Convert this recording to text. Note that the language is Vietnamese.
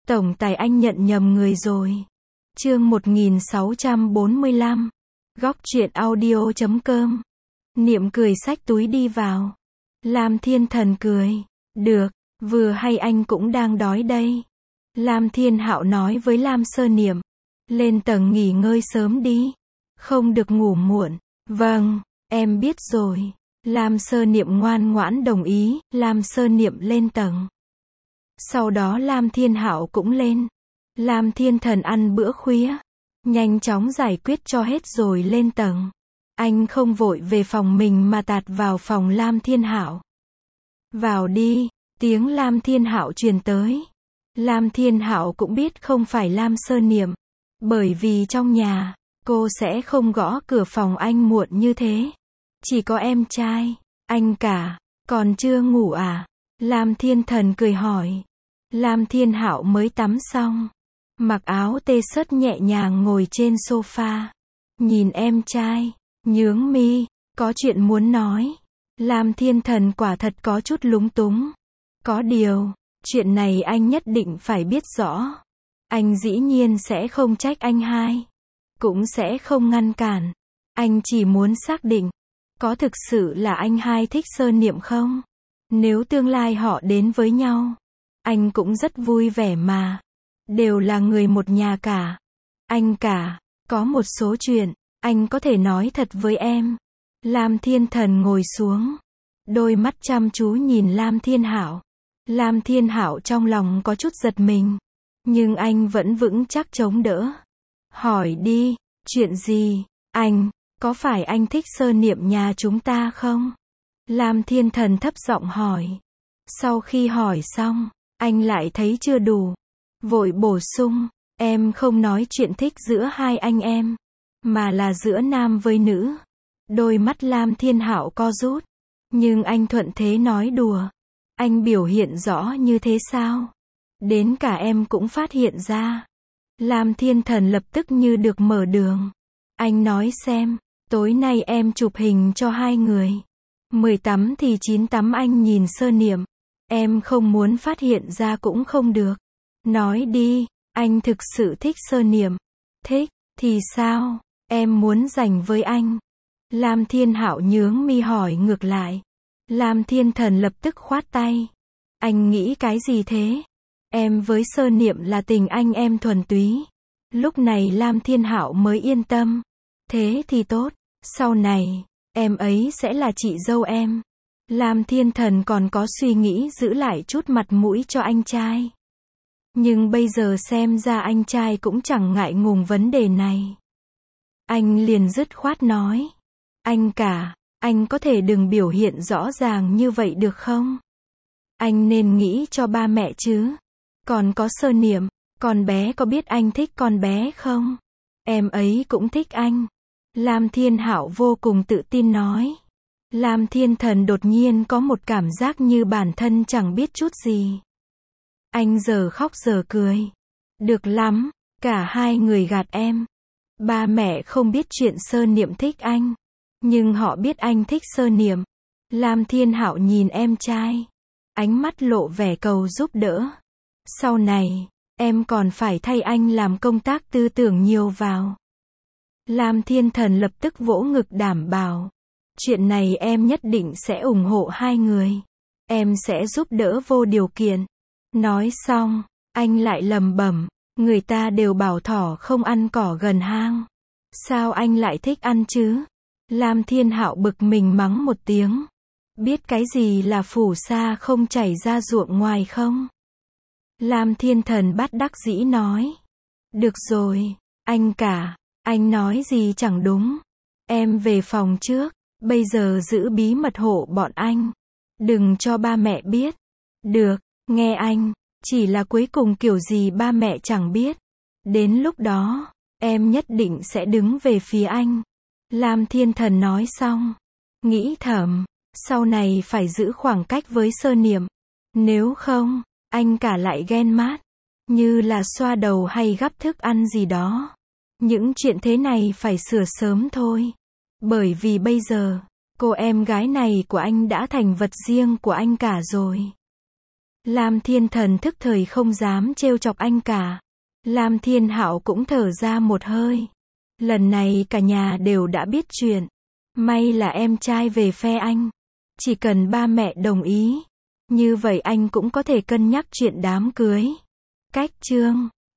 Tổng tài anh nhận nhầm người rồi. Chương 1645. Góc truyện audio.com. Niệm cười xách túi đi vào. Lam Thiên Thần cười. Được, vừa hay anh cũng đang đói đây. Lam Thiên Hạo nói với Lam Sơ Niệm. Lên tầng nghỉ ngơi sớm đi. Không được ngủ muộn. Vâng, em biết rồi. Lam Sơ Niệm ngoan ngoãn đồng ý. Lam Sơ Niệm lên tầng. Sau đó Lam Thiên Hạo cũng lên. Lam Thiên Thần ăn bữa khuya. Nhanh chóng giải quyết cho hết rồi lên tầng. Anh không vội về phòng mình mà tạt vào phòng Lam Thiên Hạo. Vào đi, tiếng Lam Thiên Hạo truyền tới. Lam Thiên Hạo cũng biết không phải Lam Sơ Niệm. Bởi vì trong nhà, cô sẽ không gõ cửa phòng anh muộn như thế. Chỉ có em trai, anh cả, còn chưa ngủ à? Lam Thiên Thần cười hỏi. Lam Thiên Hạo mới tắm xong. Mặc áo t-shirt nhẹ nhàng ngồi trên sofa. Nhìn em trai, nhướng mi, có chuyện muốn nói. Lam Thiên Thần quả thật có chút lúng túng. Có điều, chuyện này anh nhất định phải biết rõ. Anh dĩ nhiên sẽ không trách anh hai. Cũng sẽ không ngăn cản. Anh chỉ muốn xác định. Có thực sự là anh hai thích Sơ Niệm không? Nếu tương lai họ đến với nhau, anh cũng rất vui vẻ mà. Đều là người một nhà cả. Anh cả, có một số chuyện, anh có thể nói thật với em. Lam Thiên Thần ngồi xuống. Đôi mắt chăm chú nhìn Lam Thiên Hạo. Lam Thiên Hạo trong lòng có chút giật mình. Nhưng anh vẫn vững chắc chống đỡ. Hỏi đi, chuyện gì? Anh, có phải anh thích Sơ Niệm nhà chúng ta không? Lam Thiên Thần thấp giọng hỏi. Sau khi hỏi xong, anh lại thấy chưa đủ. Vội bổ sung, em không nói chuyện thích giữa hai anh em, mà là giữa nam với nữ. Đôi mắt Lam Thiên Hạo co rút. Nhưng anh thuận thế nói đùa. Anh biểu hiện rõ như thế sao? Đến cả em cũng phát hiện ra. Lam Thiên Thần lập tức như được mở đường. Anh nói xem, tối nay em chụp hình cho hai người. 10 tấm thì 9 tấm anh nhìn Sơ Niệm. Em không muốn phát hiện ra cũng không được. Nói đi, anh thực sự thích Sơ Niệm. Thích, thì sao? Em muốn dành với anh. Lam Thiên Hạo nhướng mi hỏi ngược lại. Lam Thiên Thần lập tức khoát tay. Anh nghĩ cái gì thế? Em với Sơ Niệm là tình anh em thuần túy. Lúc này Lam Thiên Hạo mới yên tâm. Thế thì tốt, sau này, em ấy sẽ là chị dâu em. Lam Thiên Thần còn có suy nghĩ giữ lại chút mặt mũi cho anh trai. Nhưng bây giờ xem ra anh trai cũng chẳng ngại ngùng vấn đề này. Anh liền dứt khoát nói. Anh cả, anh có thể đừng biểu hiện rõ ràng như vậy được không? Anh nên nghĩ cho ba mẹ chứ. Còn có Sơ Niệm, con bé có biết anh thích con bé không? Em ấy cũng thích anh. Lam Thiên Hạo vô cùng tự tin nói. Lam Thiên Thần đột nhiên có một cảm giác như bản thân chẳng biết chút gì. Anh giờ khóc giờ cười. Được lắm, cả hai người gạt em. Ba mẹ không biết chuyện Sơ Niệm thích anh. Nhưng họ biết anh thích Sơ Niệm. Lam Thiên Hạo nhìn em trai. Ánh mắt lộ vẻ cầu giúp đỡ. Sau này, em còn phải thay anh làm công tác tư tưởng nhiều vào. Lam Thiên Thần lập tức vỗ ngực đảm bảo. Chuyện này em nhất định sẽ ủng hộ hai người. Em sẽ giúp đỡ vô điều kiện. Nói xong, anh lại lẩm bẩm. Người ta đều bảo thỏ không ăn cỏ gần hang. Sao anh lại thích ăn chứ? Lam Thiên Hạo bực mình mắng một tiếng. Biết cái gì là phù sa không chảy ra ruộng ngoài không? Lam Thiên Thần bất đắc dĩ nói. Được rồi, anh cả, anh nói gì chẳng đúng. Em về phòng trước, bây giờ giữ bí mật hộ bọn anh. Đừng cho ba mẹ biết. Được, nghe anh, chỉ là cuối cùng kiểu gì ba mẹ chẳng biết. Đến lúc đó, em nhất định sẽ đứng về phía anh. Lam Thiên Thần nói xong. Nghĩ thầm, sau này phải giữ khoảng cách với Sơ Niệm. Nếu không, anh cả lại ghen mát. Như là xoa đầu hay gắp thức ăn gì đó. Những chuyện thế này phải sửa sớm thôi. Bởi vì bây giờ, cô em gái này của anh đã thành vật riêng của anh cả rồi. Lam Thiên Thần thức thời không dám trêu chọc anh cả. Lam Thiên Hạo cũng thở ra một hơi. Lần này cả nhà đều đã biết chuyện. May là em trai về phe anh. Chỉ cần ba mẹ đồng ý. Như vậy anh cũng có thể cân nhắc chuyện đám cưới. Cách chương